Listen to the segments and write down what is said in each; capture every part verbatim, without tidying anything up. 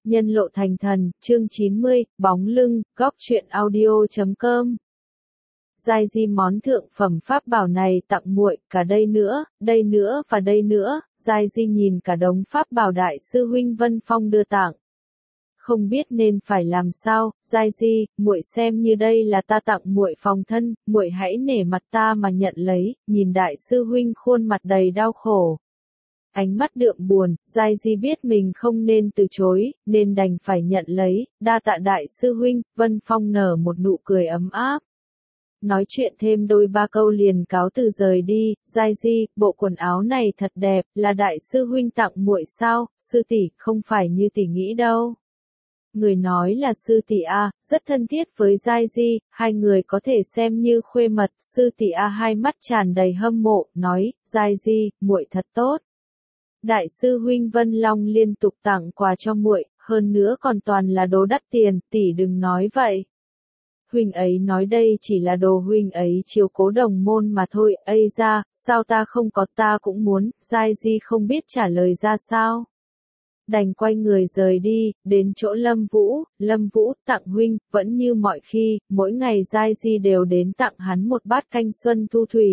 Nhân lộ thành thần, chương chín mươi, bóng lưng, góc truyện audio chấm com. Giai Di món thượng phẩm pháp bảo này tặng muội, cả đây nữa, đây nữa và đây nữa. Giai Di nhìn cả đống pháp bảo đại sư huynh Vân Phong đưa tặng. Không biết nên phải làm sao. Giai Di, muội xem như đây là ta tặng muội phòng thân, muội hãy nể mặt ta mà nhận lấy. Nhìn đại sư huynh khuôn mặt đầy đau khổ, ánh mắt đượm buồn, Giai Di biết mình không nên từ chối, nên đành phải nhận lấy. Đa tạ đại sư huynh. Vân Phong nở một nụ cười ấm áp, nói chuyện thêm đôi ba câu liền cáo từ rời đi. Giai Di, bộ quần áo này thật đẹp, là đại sư huynh tặng muội sao? Sư tỷ, không phải như tỷ nghĩ đâu. Người nói là sư tỷ a, rất thân thiết với Giai Di, hai người có thể xem như khuê mật. Sư tỷ a hai mắt tràn đầy hâm mộ, nói, Giai Di, muội thật tốt. Đại sư huynh Vân Long liên tục tặng quà cho muội, hơn nữa còn toàn là đồ đắt tiền, tỷ đừng nói vậy. Huynh ấy nói đây chỉ là đồ huynh ấy chiếu cố đồng môn mà thôi. Ây ra, sao ta không có, ta cũng muốn. Giai Di không biết trả lời ra sao, đành quay người rời đi, đến chỗ Lâm Vũ. Lâm Vũ, tặng huynh. Vẫn như mọi khi, mỗi ngày Giai Di đều đến tặng hắn một bát canh xuân thu thủy,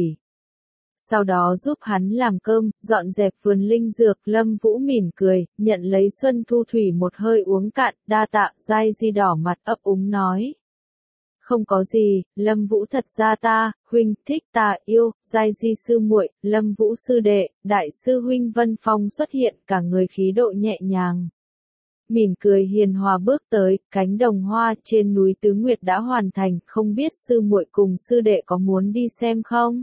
sau đó giúp hắn làm cơm, dọn dẹp vườn linh dược. Lâm Vũ mỉm cười, nhận lấy xuân thu thủy một hơi uống cạn. Đa tạ. Giai Di đỏ mặt ấp úng nói, không có gì. Lâm Vũ, thật ra ta, huynh thích ta, yêu. Giai Di sư muội, Lâm Vũ sư đệ. Đại sư huynh Vân Phong xuất hiện, cả người khí độ nhẹ nhàng, mỉm cười hiền hòa bước tới. Cánh đồng hoa trên núi Tứ Nguyệt đã hoàn thành, không biết sư muội cùng sư đệ có muốn đi xem không?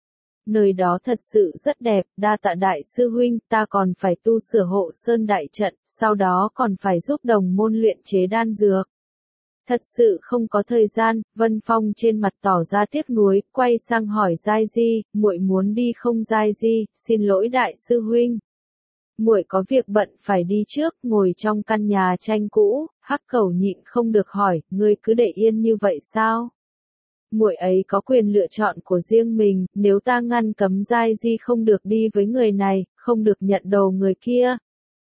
Nơi đó thật sự rất đẹp. Đa tạ đại sư huynh, ta còn phải tu sửa hộ sơn đại trận, sau đó còn phải giúp đồng môn luyện chế đan dược. Thật sự không có thời gian. Vân Phong trên mặt tỏ ra tiếc nuối, quay sang hỏi Giai Di, muội muốn đi không? Giai Di, xin lỗi đại sư huynh, muội có việc bận phải đi trước. Ngồi trong căn nhà tranh cũ, Hắc Cẩu nhịn không được hỏi, ngươi cứ để yên như vậy sao? Muội ấy có quyền lựa chọn của riêng mình, nếu ta ngăn cấm Giai Di không được đi với người này, không được nhận đồ người kia,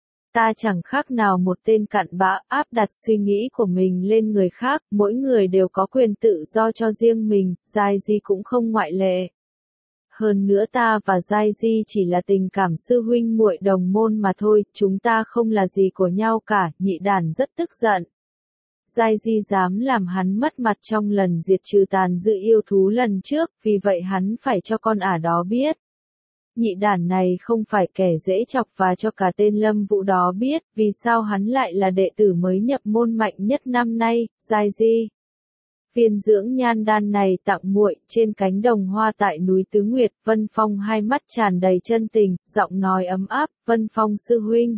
ta chẳng khác nào một tên cặn bã áp đặt suy nghĩ của mình lên người khác. Mỗi người đều có quyền tự do cho riêng mình, Giai Di cũng không ngoại lệ. Hơn nữa ta và Giai Di chỉ là tình cảm sư huynh muội đồng môn mà thôi, chúng ta không là gì của nhau cả. Nhị đàn rất tức giận. Giai Di dám làm hắn mất mặt trong lần diệt trừ tàn dư yêu thú lần trước, vì vậy hắn phải cho con ả đó biết. Nhị đàn này không phải kẻ dễ chọc, và cho cả tên Lâm Vũ đó biết, vì sao hắn lại là đệ tử mới nhập môn mạnh nhất năm nay. Giai Di, viên dưỡng nhan đan này tặng muội. Trên cánh đồng hoa tại núi Tứ Nguyệt, Vân Phong hai mắt tràn đầy chân tình, giọng nói ấm áp, Vân Phong sư huynh,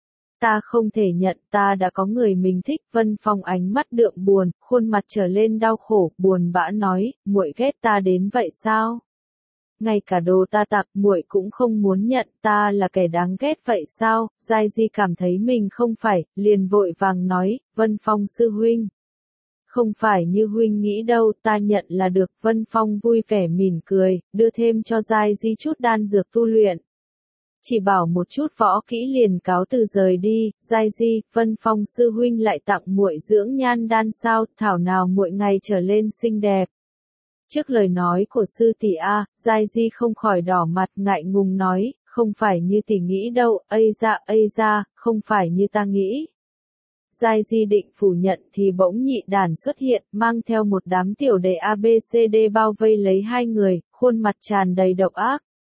ta không thể nhận, ta đã có người mình thích. Vân Phong ánh mắt đượm buồn, khuôn mặt trở lên đau khổ, buồn bã nói, muội ghét ta đến vậy sao? Ngay cả đồ ta tặng muội cũng không muốn nhận, ta là kẻ đáng ghét vậy sao? Giai Di cảm thấy mình không phải, liền vội vàng nói, Vân Phong sư huynh, không phải như huynh nghĩ đâu, ta nhận là được. Vân Phong vui vẻ mỉm cười, đưa thêm cho Giai Di chút đan dược tu luyện, chỉ bảo một chút võ kỹ liền cáo từ rời đi. Giai Di, Vân Phong sư huynh lại tặng muội dưỡng nhan đan sao? Thảo nào muội ngày trở lên xinh đẹp. Trước lời nói của sư tỷ a, Giai Di không khỏi đỏ mặt, ngại ngùng nói, không phải như tỷ nghĩ đâu. Ây da, ây da, không phải như ta nghĩ. Giai Di định phủ nhận thì bỗng nhị đàn xuất hiện, mang theo một đám tiểu đệ a bê xê đê bao vây lấy hai người, khuôn mặt tràn đầy độc ác.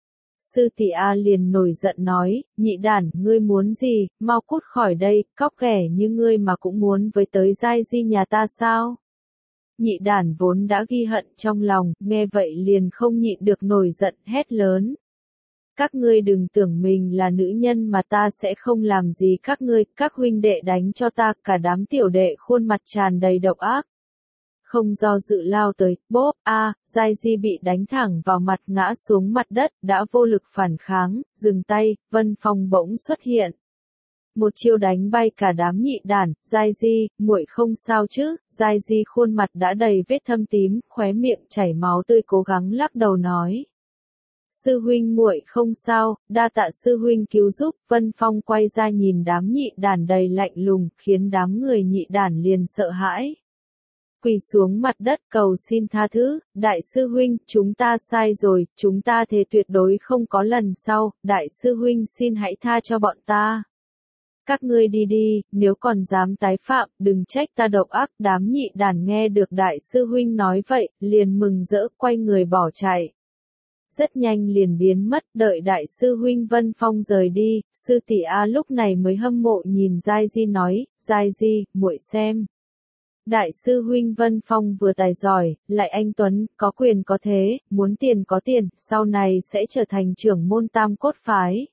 Sư tỷ A liền nổi giận nói, nhị đàn, ngươi muốn gì, mau cút khỏi đây, cóc ghẻ như ngươi mà cũng muốn với tới Giai Di nhà ta sao? Nhị đàn vốn đã ghi hận trong lòng, nghe vậy liền không nhịn được nổi giận, hét lớn. Các ngươi đừng tưởng mình là nữ nhân mà ta sẽ không làm gì các ngươi. Các huynh đệ đánh cho ta. Cả đám tiểu đệ khuôn mặt tràn đầy độc ác, không do dự lao tới, bốp, a, Giai Di bị đánh thẳng vào mặt, ngã xuống mặt đất, đã vô lực phản kháng, dừng tay. Vân Phong bỗng xuất hiện, một chiêu đánh bay cả đám nhị đàn. Giai Di, muội không sao chứ? Giai Di khuôn mặt đã đầy vết thâm tím, khóe miệng chảy máu tươi, cố gắng lắc đầu nói, sư huynh muội không sao, đa tạ sư huynh cứu giúp. Vân Phong quay ra nhìn đám nhị đàn đầy lạnh lùng, khiến đám người nhị đàn liền sợ hãi. Quỳ xuống mặt đất cầu xin tha thứ, đại sư huynh, chúng ta sai rồi, chúng ta thề tuyệt đối không có lần sau, đại sư huynh xin hãy tha cho bọn ta. Các ngươi đi đi, nếu còn dám tái phạm, đừng trách ta độc ác. Đám nhị đàn nghe được đại sư huynh nói vậy, liền mừng rỡ quay người bỏ chạy. Rất nhanh liền biến mất, đợi đại sư huynh Vân Phong rời đi, sư tỷ A lúc này mới hâm mộ nhìn Giai Di nói, Giai Di, muội xem. Đại sư huynh Vân Phong vừa tài giỏi, lại anh tuấn, có quyền có thế, muốn tiền có tiền, sau này sẽ trở thành trưởng môn tam cốt phái.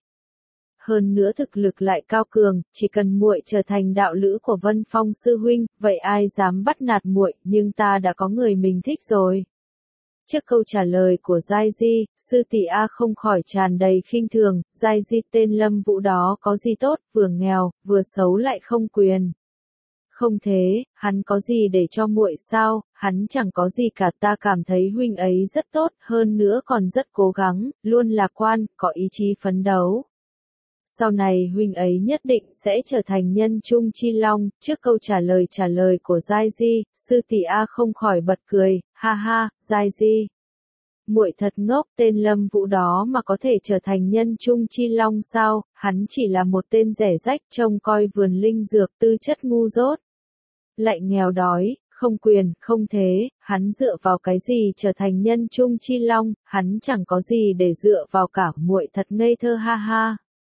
Hơn nữa thực lực lại cao cường, chỉ cần muội trở thành đạo lữ của Vân Phong sư huynh, vậy ai dám bắt nạt muội, nhưng ta đã có người mình thích rồi. Trước câu trả lời của Giai Di, sư tỷ A không khỏi tràn đầy khinh thường, Giai Di tên Lâm Vũ đó có gì tốt, vừa nghèo, vừa xấu lại không quyền. Không thế, hắn có gì để cho muội sao, hắn chẳng có gì cả, ta cảm thấy huynh ấy rất tốt, hơn nữa còn rất cố gắng, luôn lạc quan, có ý chí phấn đấu. Sau này huynh ấy nhất định sẽ trở thành nhân trung chi long. Trước câu trả lời trả lời của Giai Di, sư tỷ A không khỏi bật cười, ha ha, Giai Di. Muội thật ngốc, tên Lâm Vũ đó mà có thể trở thành nhân trung chi long sao, hắn chỉ là một tên rẻ rách trông coi vườn linh dược, tư chất ngu dốt. Lại nghèo đói, không quyền, không thế, hắn dựa vào cái gì trở thành nhân trung chi long, hắn chẳng có gì để dựa vào cả, muội thật ngây thơ ha ha.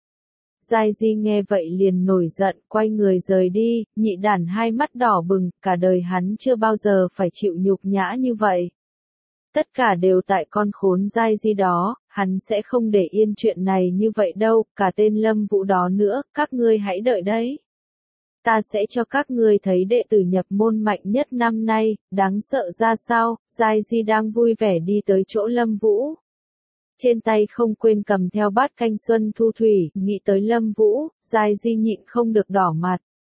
Giai Di nghe vậy liền nổi giận, quay người rời đi, nhị đàn hai mắt đỏ bừng, cả đời hắn chưa bao giờ phải chịu nhục nhã như vậy. Tất cả đều tại con khốn Giai Di đó, hắn sẽ không để yên chuyện này như vậy đâu, cả tên Lâm Vũ đó nữa, các ngươi hãy đợi đấy. Ta sẽ cho các ngươi thấy đệ tử nhập môn mạnh nhất năm nay, đáng sợ ra sao. Giai Di đang vui vẻ đi tới chỗ Lâm Vũ. Trên tay không quên cầm theo bát canh xuân thu thủy, nghĩ tới Lâm Vũ, Giai Di nhịn không được đỏ mặt.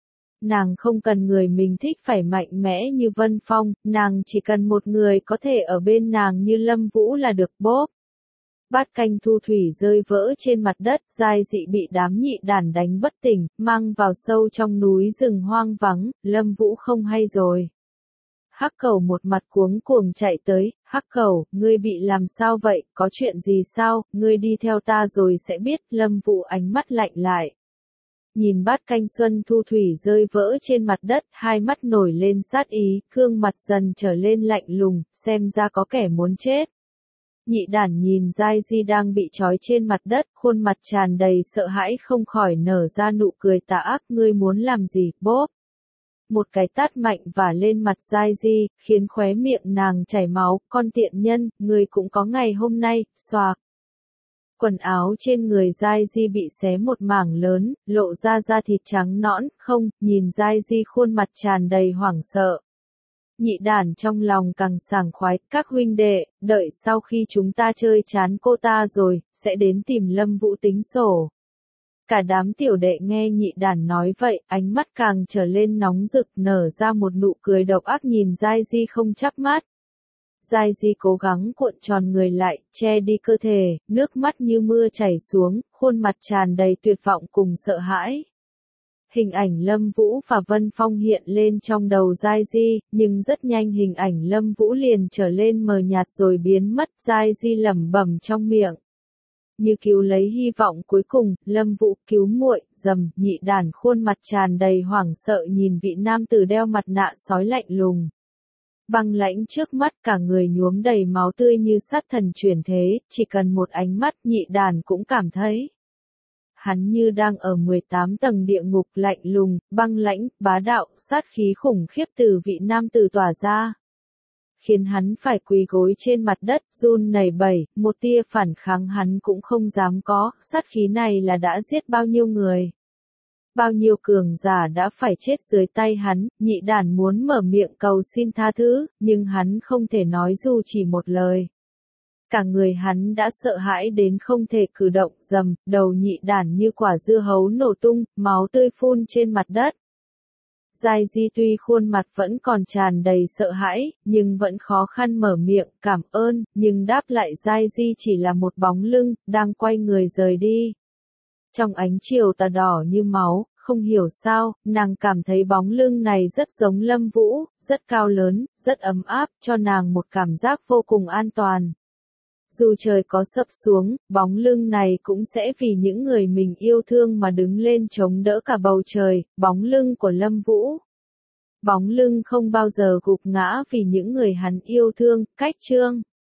Nàng không cần người mình thích phải mạnh mẽ như Vân Phong, nàng chỉ cần một người có thể ở bên nàng như Lâm Vũ là được. Bốp. Bát canh thu thủy rơi vỡ trên mặt đất, Giai Dị bị đám nhị đàn đánh bất tỉnh, mang vào sâu trong núi rừng hoang vắng. Lâm Vũ không hay rồi. Hắc Cẩu một mặt cuống cuồng chạy tới, Hắc Cẩu, ngươi bị làm sao vậy, có chuyện gì sao, ngươi đi theo ta rồi sẽ biết. Lâm Vũ ánh mắt lạnh lại. Nhìn bát canh xuân thu thủy rơi vỡ trên mặt đất, hai mắt nổi lên sát ý, gương mặt dần trở lên lạnh lùng, xem ra có kẻ muốn chết. Nhị đàn nhìn Giai Di đang bị trói trên mặt đất, khuôn mặt tràn đầy sợ hãi không khỏi nở ra nụ cười tà ác, ngươi muốn làm gì, bốp. Một cái tát mạnh vả lên mặt Giai Di, khiến khóe miệng nàng chảy máu, con tiện nhân, ngươi cũng có ngày hôm nay, xoạc. Quần áo trên người Giai Di bị xé một mảng lớn, lộ ra da thịt trắng nõn, không, nhìn Giai Di khuôn mặt tràn đầy hoảng sợ. Nhị đàn trong lòng càng sảng khoái, các huynh đệ, đợi sau khi chúng ta chơi chán cô ta rồi, sẽ đến tìm Lâm Vũ tính sổ. Cả đám tiểu đệ nghe nhị đàn nói vậy, ánh mắt càng trở lên nóng rực, nở ra một nụ cười độc ác nhìn Giai Di không chắp mắt. Giai Di cố gắng cuộn tròn người lại, che đi cơ thể, nước mắt như mưa chảy xuống, khuôn mặt tràn đầy tuyệt vọng cùng sợ hãi. Hình ảnh Lâm Vũ và Vân Phong hiện lên trong đầu Giai Di, nhưng rất nhanh hình ảnh Lâm Vũ liền trở lên mờ nhạt rồi biến mất. Giai Di lẩm bẩm trong miệng. Như cứu lấy hy vọng cuối cùng, Lâm Vũ cứu muội, rầm, nhị đàn khuôn mặt tràn đầy hoảng sợ nhìn vị nam tử đeo mặt nạ sói lạnh lùng. Băng lãnh trước mắt, cả người nhuốm đầy máu tươi như sát thần chuyển thế, chỉ cần một ánh mắt nhị đàn cũng cảm thấy. Hắn như đang ở mười tám tầng địa ngục, lạnh lùng, băng lãnh, bá đạo, sát khí khủng khiếp từ vị nam tử tỏa ra. Khiến hắn phải quỳ gối trên mặt đất, run lẩy bẩy, một tia phản kháng hắn cũng không dám có, sát khí này là đã giết bao nhiêu người. Bao nhiêu cường giả đã phải chết dưới tay hắn, nhị đàn muốn mở miệng cầu xin tha thứ, nhưng hắn không thể nói dù chỉ một lời. Cả người hắn đã sợ hãi đến không thể cử động, rầm, đầu nhị đàn như quả dưa hấu nổ tung, máu tươi phun trên mặt đất. Giai Di tuy khuôn mặt vẫn còn tràn đầy sợ hãi, nhưng vẫn khó khăn mở miệng cảm ơn, nhưng đáp lại Giai Di chỉ là một bóng lưng, đang quay người rời đi. Trong ánh chiều tà đỏ như máu, không hiểu sao, nàng cảm thấy bóng lưng này rất giống Lâm Vũ, rất cao lớn, rất ấm áp, cho nàng một cảm giác vô cùng an toàn. Dù trời có sập xuống, bóng lưng này cũng sẽ vì những người mình yêu thương mà đứng lên chống đỡ cả bầu trời, bóng lưng của Lâm Vũ. Bóng lưng không bao giờ gục ngã vì những người hắn yêu thương, cách chương.